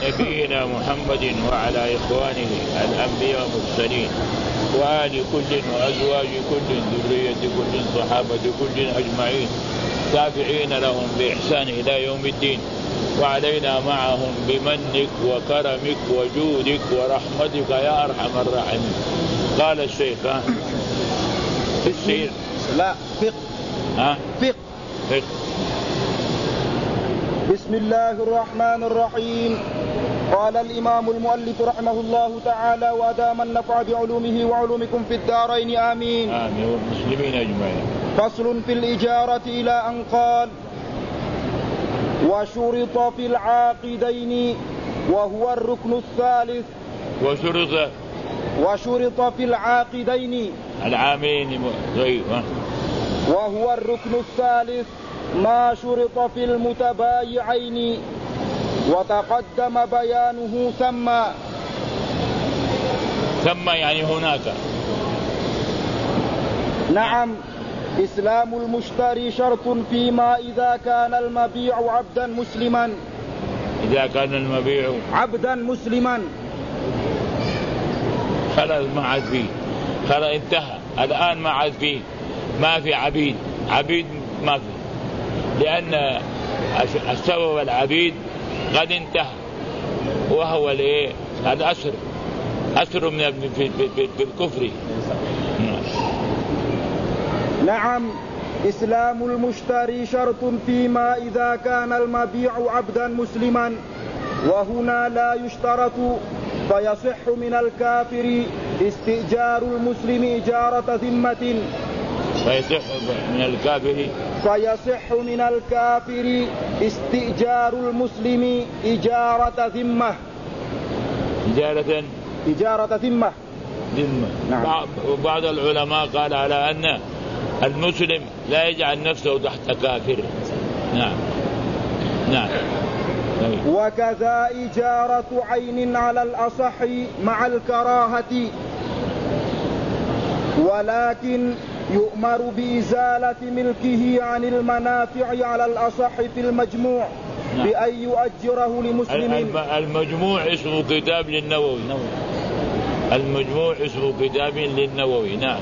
نبينا محمد وعلى إخوانه الأنبياء والمرسلين وآل كل وأزواج كل ذرية كل صحابة كل أجمعين تابعين لهم بإحسان إلى يوم الدين، وعلينا معهم بمنك وكرمك وجودك ورحمتك يا أرحم الراحمين. قال الشيخ السير لا فقه. بسم الله الرحمن الرحيم. قال الإمام المؤلف رحمه الله تعالى وأدام النفع بعلومه وعلومكم في الدارين آمين. آمين والمسلمين أجمعين. فصل في الإجارة إلى أن قال: وشرط في العاقدين وهو الركن الثالث. وشرط في العاقدين العاملين وهو الركن الثالث ما شرط في المتبايعين وتقدم بيانه ثم يعني هناك. نعم. إسلام المشتري شرط فيما إذا كان المبيع عبدا مسلما. إذا كان المبيع عبدا مسلما خلاص ما عاد فيه، خلاص انتهى الآن ما عاد فيه، ما في عبيد ما في، لأن السبب العبيد قد انتهى وهو الأسر من بالكفر. نعم. إسلام المشتري شرط فيما إذا كان المبيع عبدا مسلما، وهنا لا يشترط، فيصح من الكافر استئجار المسلم إجارة ذمة. فيصح من الكافر استئجار المسلم إجارة ذمة. إجارة ذمة. نعم. بعض العلماء قال على أن المسلم لا يجعل نفسه تحت كافر. نعم. وكذا إجارة عين على الأصح مع الكراهة، ولكن يؤمر بإزالة ملكه عن المنافع على الأصح في المجموع بأن يؤجره لمسلم. المجموع اسمه كتاب للنووي. المجموع اسمه كتاب للنووي. نعم.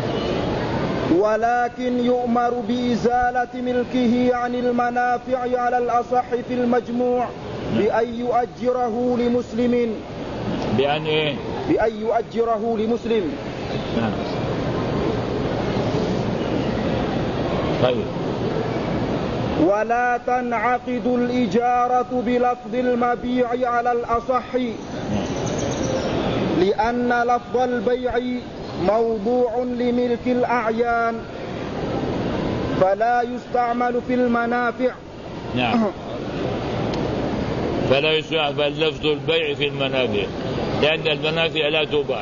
ولكن يؤمر بإزالة ملكه عن المنافع على الأصح في المجموع بأن يؤجره لمسلم. بأن يؤجره لمسلم. نعم. طيب. ولا تنعقد الإجارة بلفظ المبيع على الأصح، لأن لفظ البيع موضوع لملك الأعيان فلا يستعمل في المنافع. نعم. فلا يستعمل لفظ البيع في المنافع، لأن المنافع لا تباع.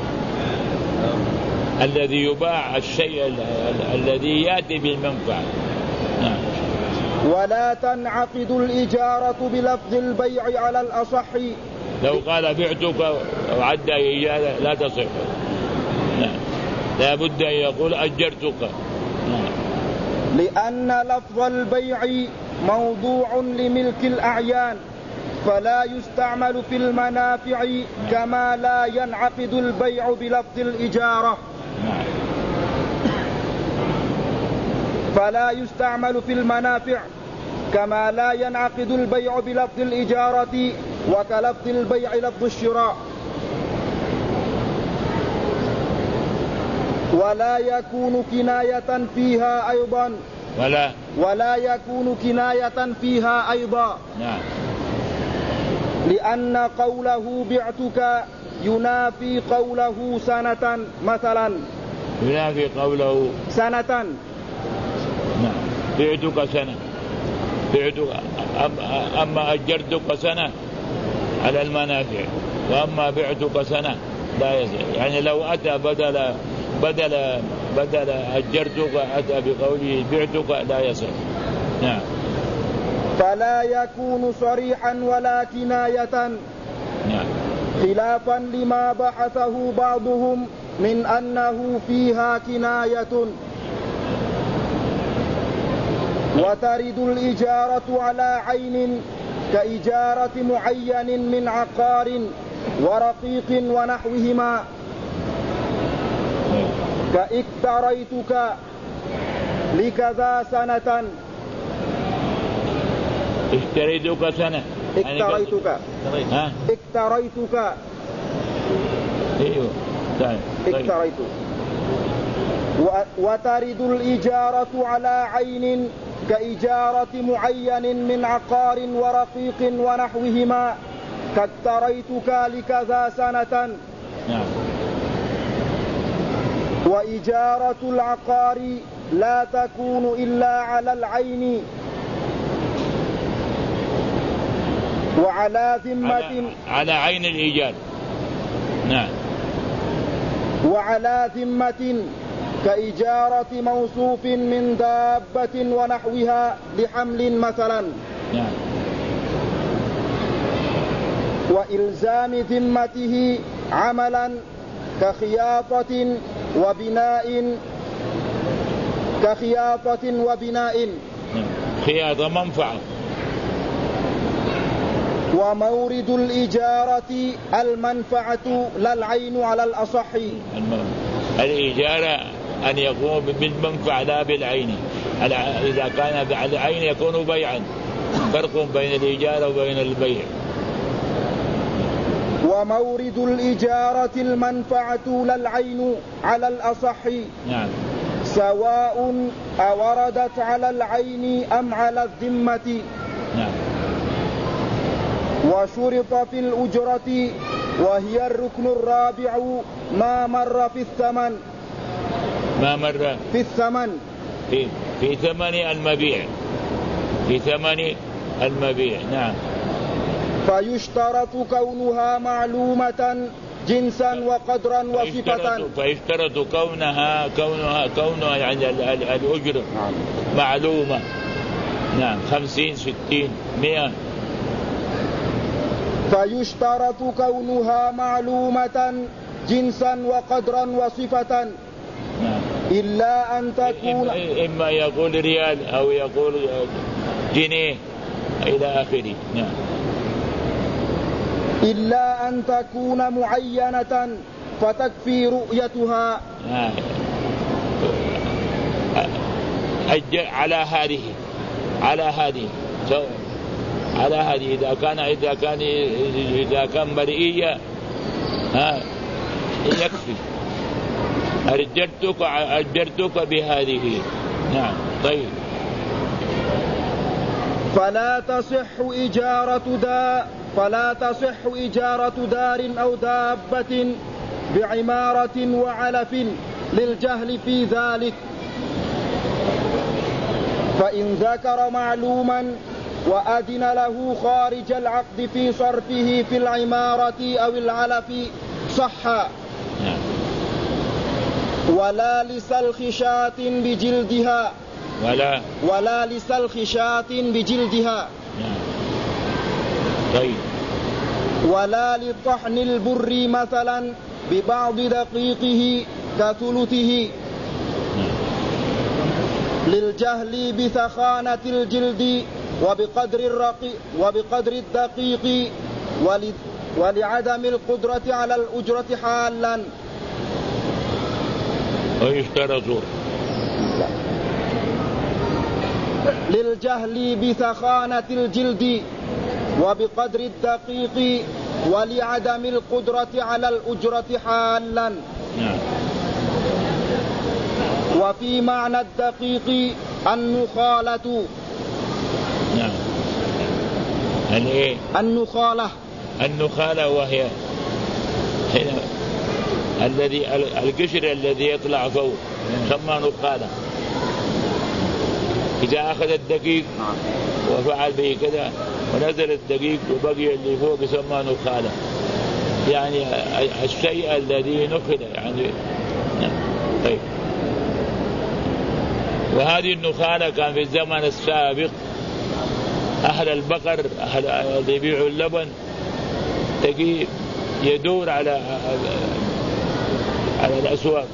الذي يباع الشيء الذي يأتي بالمنفعة. نعم. ولا تنعقد الإجارة بلفظ البيع على الأصح. لو قال بعتك وعد إياه لا تصح. نعم. لا بد أن يقول أجرتك. نعم. لأن لفظ البيع موضوع لملك الأعيان فلا يستعمل في المنافع كما لا ينعقد البيع بلفظ الإجارة. فلا يستعمل في المنافع كما لا ينعقد البيع بلفظ الإجارة، وكلفظ البيع لفظ الشراء. ولا يكون كناية فيها أيضا. ولا يكون كناية فيها أيضا. نعم. لأن قوله بعتك ينافي قوله سنة مثلا. ينافي قوله سنة. نعم. بعتك سنة. أما أجرتك سنة على المنافع، وأما بعتك سنة لا يصح. يعني لو أتى بدل أجرتك أتى بقوله بعتك لا يصح. نعم. فلا يكون صريحا ولا كناية. نعم. خلافا لما بحثه بعضهم من أنه فيها كناية. وترد الإجارة على عين كإجارة معين من عقار ورقيق ونحوهما، كاكتريتك لكذا سنة. اشتريتك سنة، اكتريتك ايوه اكتريت. وترد الإجارة على عين كإجارة معين من عقار ورقيق ونحوهما، كاكتريتك لكذا سنة. نعم. وإجارة العقار لا تكون إلا على العين وعلى ذمة، على عين الإيجار. نعم. وعلى ذمة كإجارة موصوف من دابة ونحوها لحمل مثلا. نعم. وإلزام ذمته عملا كخياطة وبناء. خياطة منفعة. ومورد الإجارة المنفعة لا العين على الأصح. الإجارة أن يقوم بالمنفعة لا بالعين. إذا كان بالعين يكون بيعا، فرق بين الإجارة وبين البيع. ومورد الإجارة المنفعة لا العين على الأصح. نعم. سواء أوردت على العين أم على الذمة. نعم. وشرط في الأجرة وهي الركن الرابع ما مر في الثمن. ما مر في الثمن، في ثمن المبيع، في ثمن المبيع. نعم. فيشترط كونها معلومة جنسا وقدرا وصفة. فيشترط كونها يعني الأجرة معلومة. نعم. 50 60 100. فيشترط كونها معلومة جنسا وقدرا وصفة. نعم. إلا أن تكون إما يقول ريال أو يقول جنيه إلى آخره. نعم. إلا أن تكون معينة فتكفي رؤيتها. على هذه إذا كان مرئية يكفي. أجرتك بهذه. نعم. طيب. فلا تصح إجارة دار أو دابة بعمارة وعلف للجهل في ذلك. فإن ذكر معلوما وأذن له خارج العقد في صرفه في العمارة أو العلف صح. ولا لسلخ شاة بجلدها، ولا لسلخ شاة بجلدها. طيب. ولا لطحن البر مثلا ببعض دقيقه كثلثه للجهل بثخانة الجلد وبقدر الدقيق ولعدم القدرة على الأجرة حالا. ويشترط للجهل بثخانة الجلد وبقدر الدقيق ولعدم القدرة على الأجرة حالا. وفي معنى الدقيق النخالة. النخالة وهي القشر الذي يطلع فوق يسمى نخالة. إذا أخذ الدقيق وفعل به كذا ونزل الدقيق وبقي اللي فوق يسمى نخالة، يعني الشيء الذي نخل يعني. طيب. وهذه النخالة كان في الزمن السابق أهل البقر اللي يبيعوا اللبن تجي يدور على الأسواق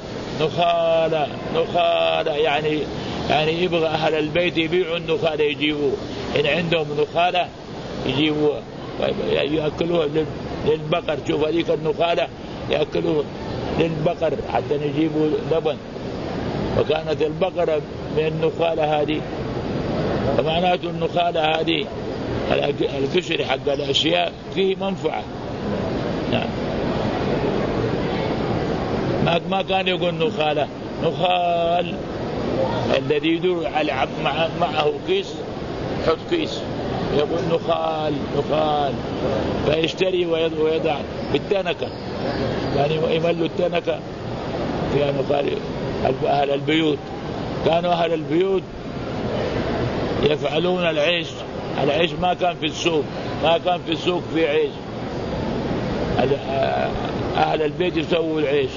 نخالة يعني يبغى أهل البيت يبيعوا النخالة يجيبوا إن عندهم نخالة يجيبوا يأكلوها للبقر. شوف هذيك النخالة يأكلوها للبقر حتى يجيبوا لبن، وكانت البقرة من النخالة هذه. فمعناته النخالة هذه القشر حق الأشياء فيه منفعة. نعم. ما كان يقول نخالة، نخال الذي يدور على معه كيس، حط كيس يقول نخال نخال، فيشتري ويضع بالتنكة، يعني يملوا التنكة فيها نخال. أهل البيوت كانوا أهل البيوت يفعلون العيش. العيش ما كان في السوق، ما كان في السوق في عيش. أهل البيت يسووا العيش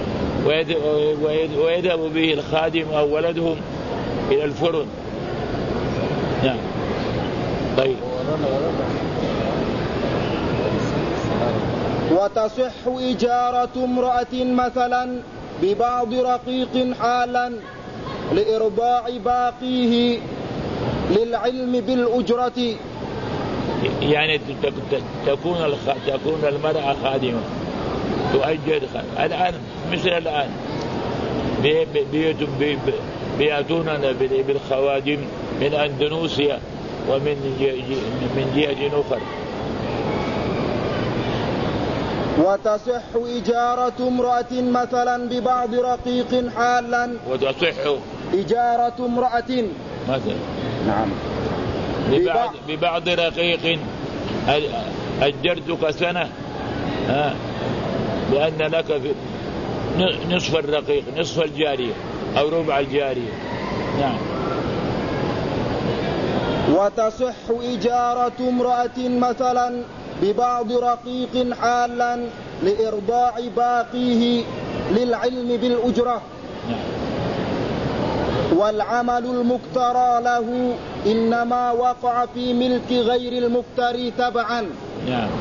ويذهب به الخادم أو ولدهم إلى الفرن. نعم. طيب. وتصح إجارة امرأة مثلا ببعض رقيق حالا لإرضاع باقيه للعلم بالأجرة. يعني تكون المرأة خادمة تؤجر. الآن مثل الآن بيأتوننا بالخوادم من أندونيسيا ومن جهة أخرى. وتصح إجارة امرأة مثلا ببعض رقيق حالا. وتصح إجارة امرأة مثلا نعم ببعض رقيق. أجرتك سنة لأن لك في نصف الرقيق، نصف الجارية أو ربع الجارية. نعم. وتصح إجارة امرأة مثلا ببعض رقيق حالا لإرضاع باقيه للعلم بالأجرة. نعم. والعمل المكترى له إنما وقع في ملك غير المكتري تبعا. نعم.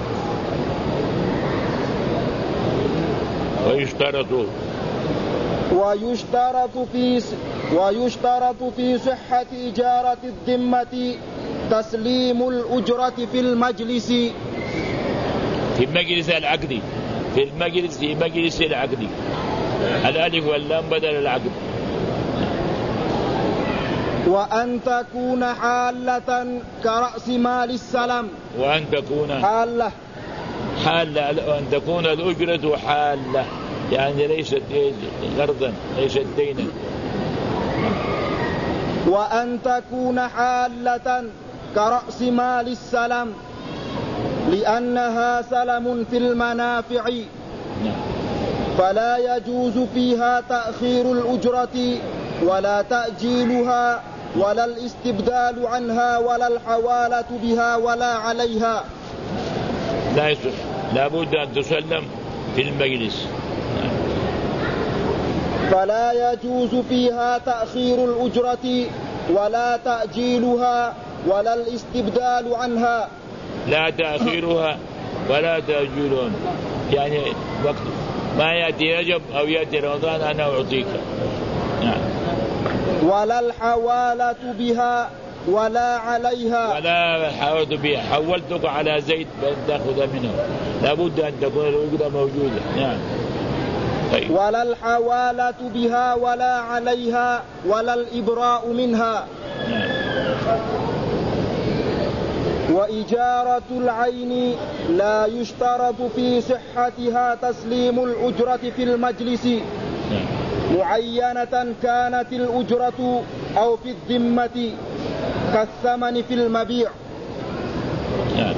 ويشترط في صحة إجارة الذمة تسليم الأجرة في المجلس. في المجلس العقدي، في مجلس العقدي. الألف واللام بدل العقد. وأن تكون حالة كرأس مال السلم. وأن تكون حالة وأن تكون الأجرة حالة، يعني ليست قرضا، ليست دينا. وأن تكون حالة كرأس مال السلم لأنها سلم في المنافع، فلا يجوز فيها تأخير الأجرة ولا تأجيلها ولا الاستبدال عنها ولا الحوالة بها ولا عليها. لا يصح، لا بد أن تسلم في المجلس. فلا يجوز فيها تأخير الأجرة ولا تأجيلها ولا الاستبدال عنها. لا تأخيرها ولا تأجيلها، يعني وقت ما يأتي رجب أو يأتي رمضان أنا أعطيك. نعم. ولا الحوالة بها ولا عليها. ولا حاولت بها، حولتك على زيت تأخذ منه، لابد أن تكون الأجرة موجودة. نعم. طيب. ولا الحوالة بها ولا عليها ولا الإبراء منها. نعم. وإجارة العين لا يشترط في صحتها تسليم الأجرة في المجلس. نعم. معينة كانت الأجرة أو في الذمة كالثمن في المبيع. نعم.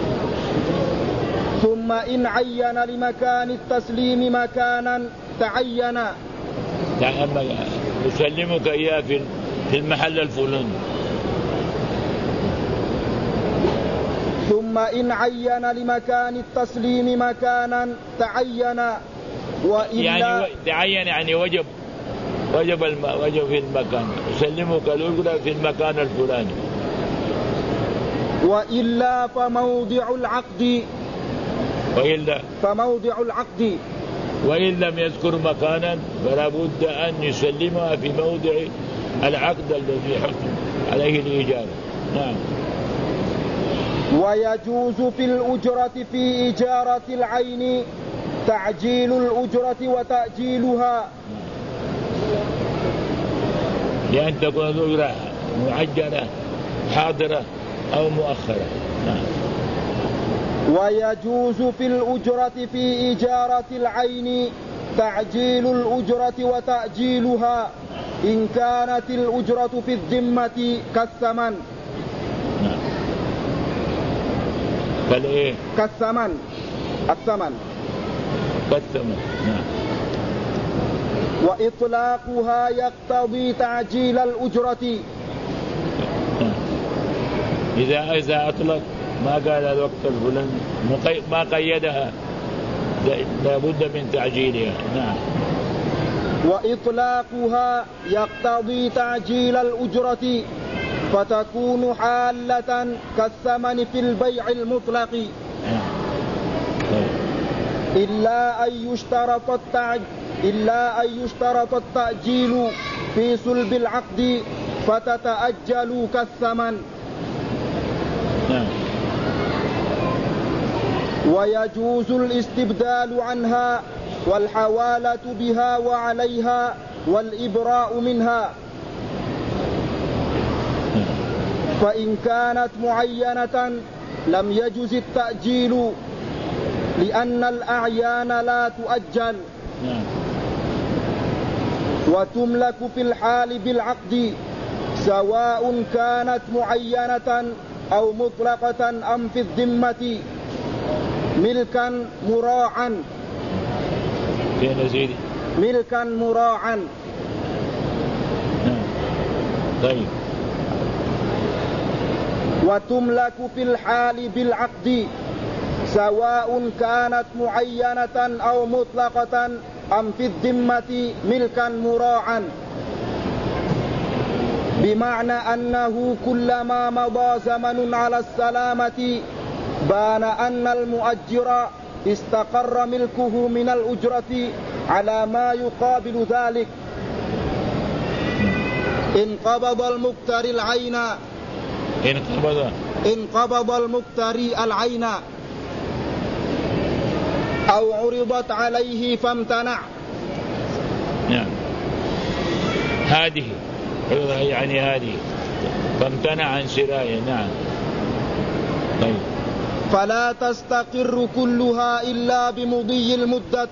ثم إن عين لمكان التسليم مكانا تعين. يسلمك إياه في المحل الفلاني. ثم إن عين لمكان التسليم مكانا تعين. وإلا يعني تعين يعني وجب في المكان، يسلمك الأجرة في المكان الفلاني. وإلا فموضع العقد. وإن لم يذكر مكانا فلا بد أن يسلمها في موضع العقد الذي حكم عليه الإجارة. نعم. ويجوز في الأجرة في إجارة العين تعجيل الأجرة وتأجيلها، لأن تكون الأجرة معجلة حاضرة أو مؤخرة. ويجوز في الأجرة في إجارة العين تعجيل الأجرة وتأجيلها إن كانت الأجرة في الذمة كالثمن. كالإيه؟ كالثمن. الثمن كالثمن. وإطلاقها يقتضي تعجيل الأجرة. إذا أطلق ما قال الوقت الفلاني ما قيدها لابد من تعجيلها. نعم. وإطلاقها يقتضي تعجيل الأجرة فتكون حالة كالثمن في البيع المطلق إلا أن يشترط التأجيل في صلب العقد فتتأجل كالثمن. ويجوز الاستبدال عنها والحوالة بها وعليها والإبراء منها، فإن كانت معينة لم يجز التأجيل لأن الأعيان لا تؤجل، وتملك في الحال بالعقد سواء كانت معينة أو مطلقة أم في الذمة ملكا مراعا. ملكا مراعا. طيب. وتملك في الحال بالعقد سواء كانت معينة أو مطلقة أم في الذمة ملكا مراعا، بمعنى أنه كلما مضى زمن على السلامة بان أن المؤجر استقر ملكه من الأجرة على ما يقابل ذلك. إن قبض المقتري العين أو عرضت عليه فامتنع. نعم. هذه يعني هذه فامتنع عن شرائه. نعم. طيب. فلا تستقر كلها إلا بمضي المدة.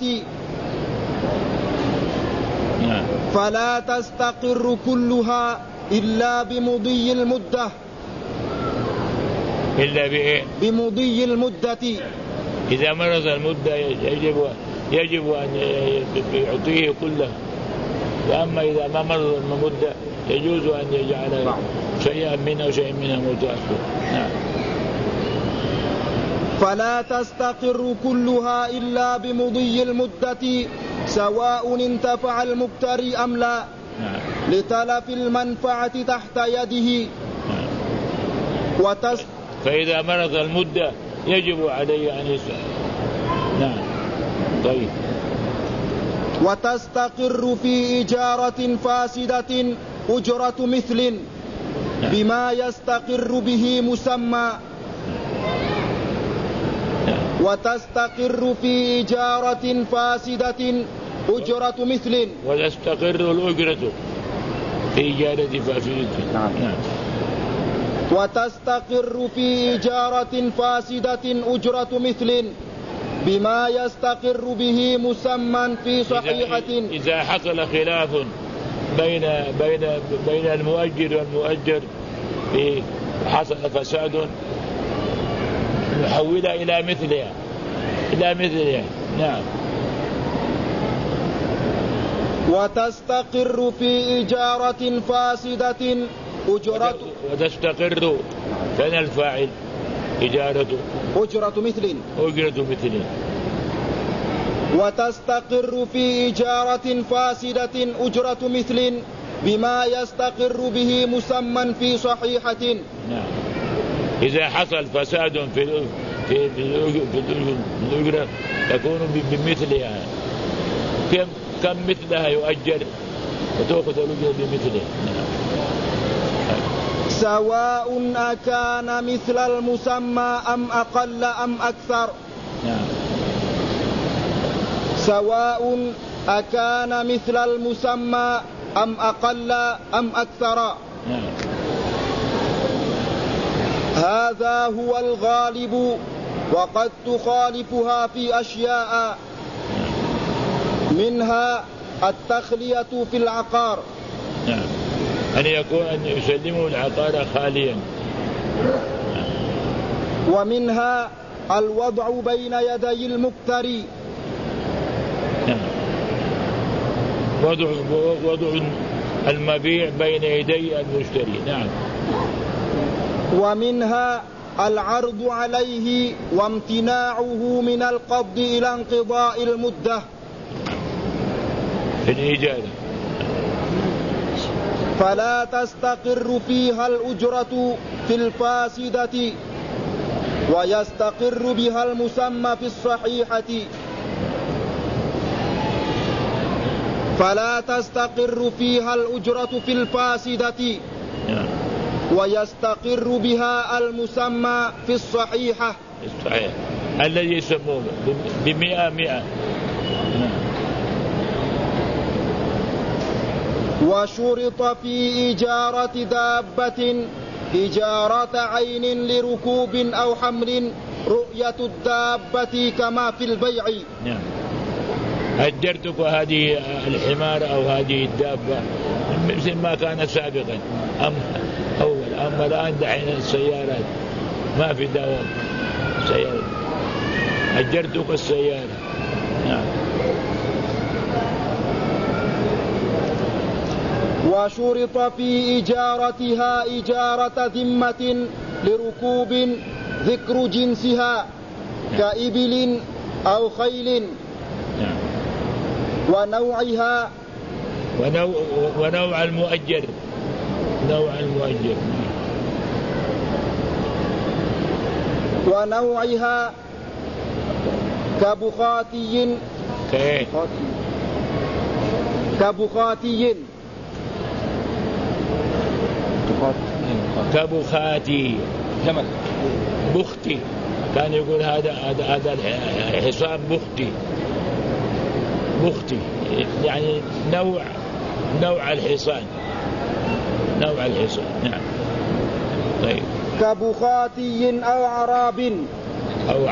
نعم. فلا تستقر كلها إلا بمضي المدة. إلا بإيه؟ بمضي المدة. إذا مرض المدة يجب أن يعطيه كله، وأما إذا ما مرض المدة يجوز أن يجعل شيئا منها متأخر. نعم. فلا تستقر كلها إلا بمضي المدة سواء انتفع المقتري أم لا. نعم. لتلف المنفعة تحت يده. نعم. فإذا مرض المدة يجب عليه أن يسأل. نعم. طيب. وتستقر في إجارة فاسدة أجرة مثل بما يستقر به مسمى. وتستقر في إجارة فاسدة أجرة مثل. وتستقر الأجرة في إجارة فاسدة. نعم. وتستقر في إجارة فاسدة أجرة مثل بما يستقر به مسمى في صحيحة. إذا حصل خلاف بين المؤجر والمؤجر حصل فساد نحولها إلى مثلها. نعم. وتستقر في إجارة فاسدة أجرة. وتستقر فين الفاعل؟ إجارته أجرة مثل. وتستقر في إجارة فاسدة أجرة مثل بما يستقر به مسمى في صحيحة. نعم. إذا حصل فساد في الأجرة تكون بمثلها. كم مثلها يؤجر وتأخذ الأجرة بمثلها. نعم. سواء أكان مثل المسمى أم أقل أم أكثر. سواء أكان مثل المسمى أم أقل أم أكثر. هذا هو الغالب، وقد تخالفها في أشياء منها التخلية في العقار. أن يكون أن يسلموا العقار خاليا. ومنها الوضع بين يدي المقتري. وضع المبيع بين يدي المشتري. نعم. ومنها العرض عليه وامتناعه من القبض إلى انقضاء المدة في الإجازة، فلا تستقر فيها الأجرة في الفاسدة ويستقر بها المسمى في الصحيحة. فلا تستقر فيها الأجرة في الفاسدة ويستقر بها المسمى في الصحيحة. الصحيح الذي يسمونه ب100. وشرط في إجارة دابة إجارة عين لركوب أو حمل رؤية الدابة كما في البيع. نعم. أجرتك هذه الحمار أو هذه الدابة مثل ما كان سابقا أما الآن دحين السيارات ما في دوام سيارة، أجرتك السيارة. نعم. وشرط في إجارتها إجارة ذمة لركوب ذكر جنسها كإبل أو خيل ونوعها ونوع المؤجر. ونوعها كبخاتي جمل بختي، كان يقول هذا حصان بختي يعني نوع الحصان. نعم. طيب. كبخاتي أو عراب أو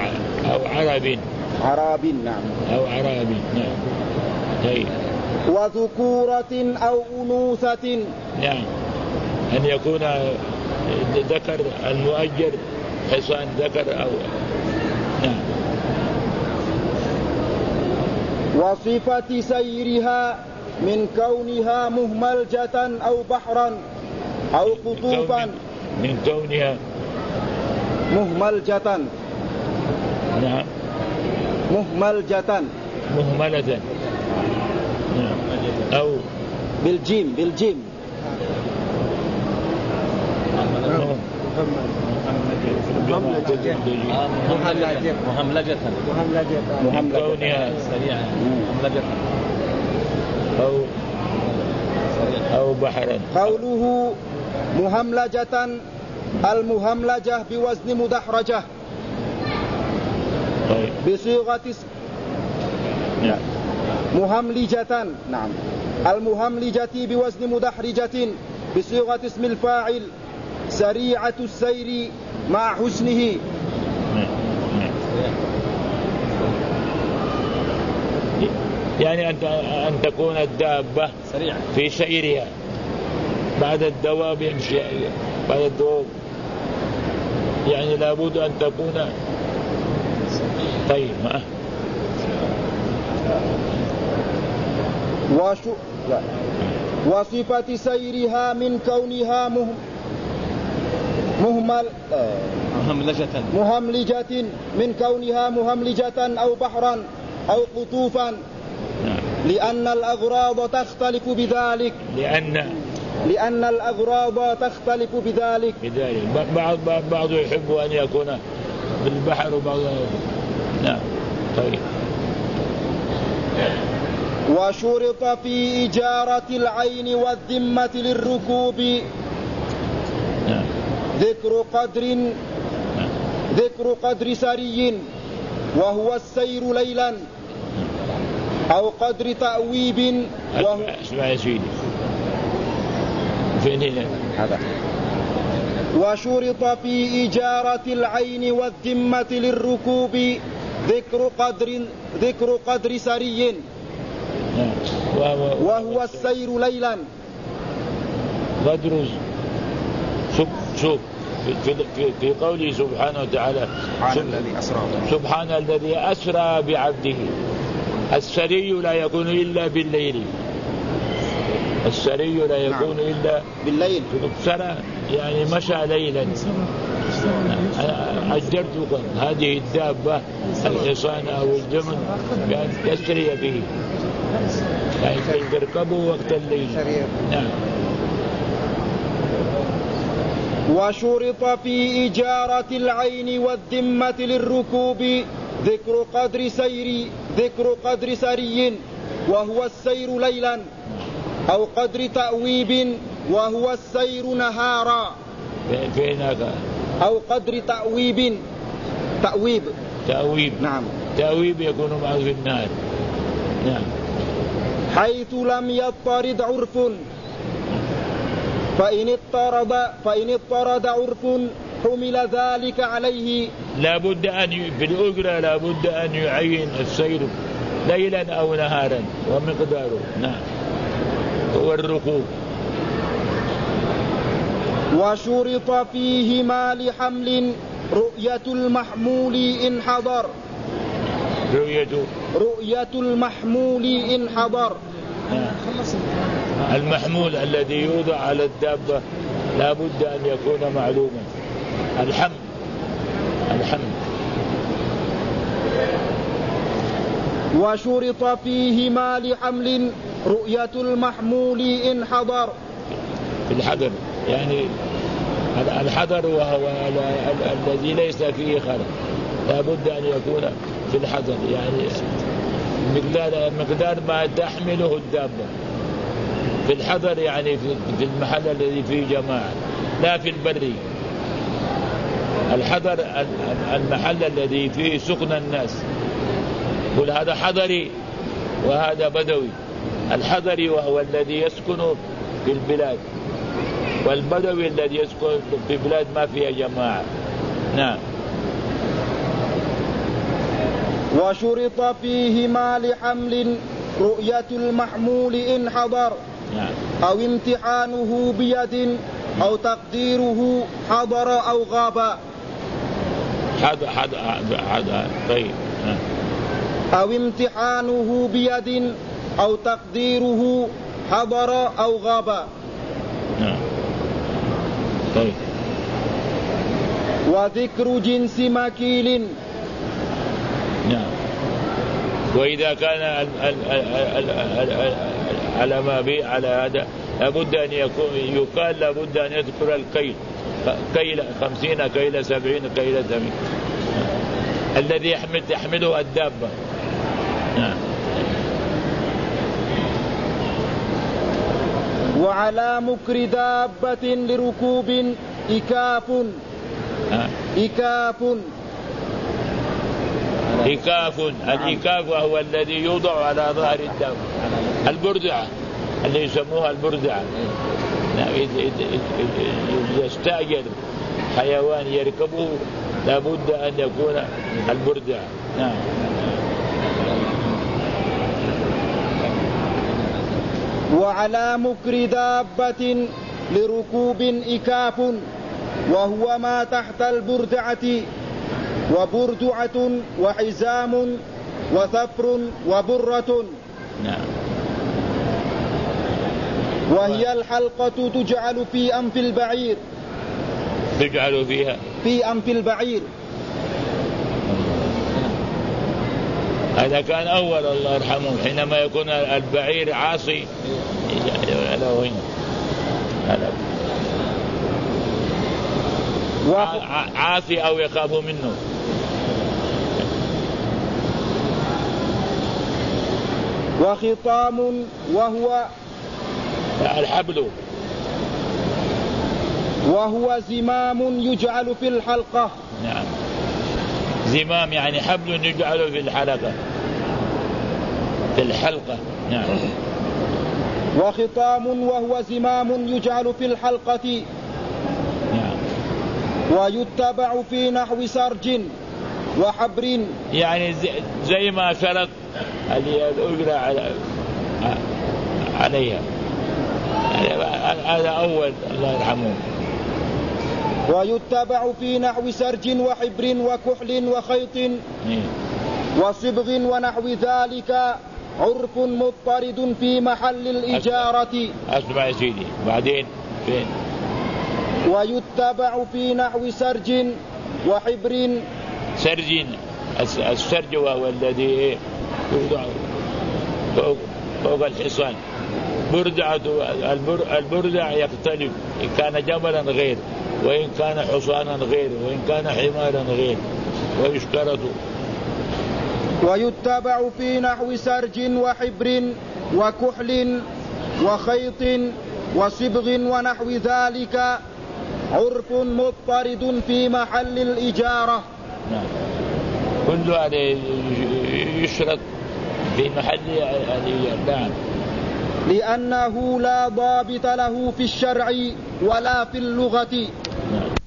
عرب. نعم. أو عراب. نعم. طيب. وذكورة أو أنوثة. نعم. أن يكون ذكر المؤجر حصان ذكر أو. نعم. وصفة سيرها من كونها مهملجة أو بحرا أو قطوفا. من كونها مهملجة. نعم. مهملة. نعم. أو بالجيم. مهملجة كونها سريعة. أو بحرا. قوله مهملجة، المهملجة بوزن مدحرجة. طيب. بصيغة نعم. مهملجة. نعم. المهملجة بوزن مدحرجة بصيغة اسم الفاعل سريعة السير مع حسنه. يعني أن تكون الدابة سريعة في سيرها بعد الدواب يمشي بعد الدواب، يعني لابد أن تكون طيب. وصفة سيرها من كونها مهملجة من كونها مهملجة أو بحرا أو قطوفا، لأن الأغراض تختلف بذلك. لأن الأغراض تختلف بذلك. بعض يحب أن يكون بالبحر وبعض. نعم. طيب. وشرط في إجارة العين والذمة للركوب. نعم. ذكر قدر سري وهو السير ليلا أو قدر تأويب اسمع يا سيدي فين هذا. وشرط في إجارة العين والذمة للركوب ذكر قدر سري وهو السير ليلا. قدر شوف في قوله سبحانه وتعالى سبحان الذي أسرى بعبده. السري لا يكون إلا بالليل. السري لا يكون إلا بالليل. سرى يعني مشى ليلا. أجرتكم هذه الدابة الحصان أو الجمل بأن تسري به يعني تركبوا وقت الليل. نعم. وشرط في إجارة العين والذمة للركوب ذكر قدر سري وهو السير ليلا أو قدر تأويب وهو السير نهارا. أو قدر تأويب. نعم. تأويب يكون معه في النار. نعم. حيث لم يضطرد عرف فإن اضطرد عرف حمل ذلك عليه. لا بد أن في الأجرة لا بد أن يعين السير ليلا أو نهارا ومقداره. نعم. هو الركوب. وشرط فيهما لحمل رؤية المحمول إن حضر. رؤية المحمول إن حضر. المحمول الذي يوضع على الدابة لا بد أن يكون معلوما. الحمل. وشرط فيهما لحمل رؤية المحمول إن حضر. في الحضر يعني الحضر وهو الذي ليس فيه خلل لا بد أن يكون في الحضر يعني مقدار ما تحمله الدابة في الحضر يعني في المحل الذي فيه جماعة لا في البري. الحضر المحل الذي فيه سكن الناس. قل هذا حضري وهذا بدوي. الحضري وهو الذي يسكن في البلاد والبدوي الذي يسكن في بلاد ما فيها جماعة. نعم. وشرط فيهما لحمل رؤية المحمول إن حضر. نعم. أو امتحانه بيد أو تقديره حضر أو غاب. حضر. طيب. أو امتحانه بيد أو تقديره حضر أو غاب. نعم. طيب. وذكر جنس مكيل. نعم. وإذا كان على ما بي على هذا لابد أن يقال لابد أن يذكر الكيل 50 كيل 70 كيل 80 الذي تحمله الدابة. نعم. وعلى مكر دابة لركوب إكاف. الإكاف وهو الذي يوضع على ظهر الدابة. البردعة اللي يسموها البردعة. يستأجر حيوان يركبه لابد أن يكون البردعة. نعم. وعلى مكر دابة لركوب إكاف وهو ما تحت البردعة وبردعة وحزام وثفر وبرة. نعم. وهي الحلقة تجعل في أنف البعير. تجعل فيها في أنف البعير. هذا كان أول الله يرحمه حينما يكون البعير عاصي عاصي أو يخاف منه. وخطام وهو الحبل وهو زمام يجعل في الحلقة. نعم، زمام يعني حبل يجعل في الحلقة، في الحلقة. نعم. وخطام وهو زمام يجعل في الحلقة. نعم. ويتبع في نحو سرج وحبر، يعني زي ما شرط اللي الأجرة عليها. هذا أول، الله يرحمه. ويتبع في نحو سرج وحبر وكحل وخيط وصبغ ونحو ذلك عرف مضطرد في محل الإجارة. أسمع يا سيدي، بعدين فين؟ ويتبع في نحو سرج وحبر. سرج، السرج وهو الذي يوضع فوق الحصان. البردع يختلف، إن كان جملا غير، وإن كان حصانا غير، وإن كان حمارا غير، ويشترط. ويتبع في نحو سرج وحبر وكحل وخيط وصبغ ونحو ذلك عرف مضطرد في محل الإجارة. نعم. كل هذا يشرط في محل الإجارة. نعم. لأنه لا ضابط له في الشرع ولا في اللغة. نعم.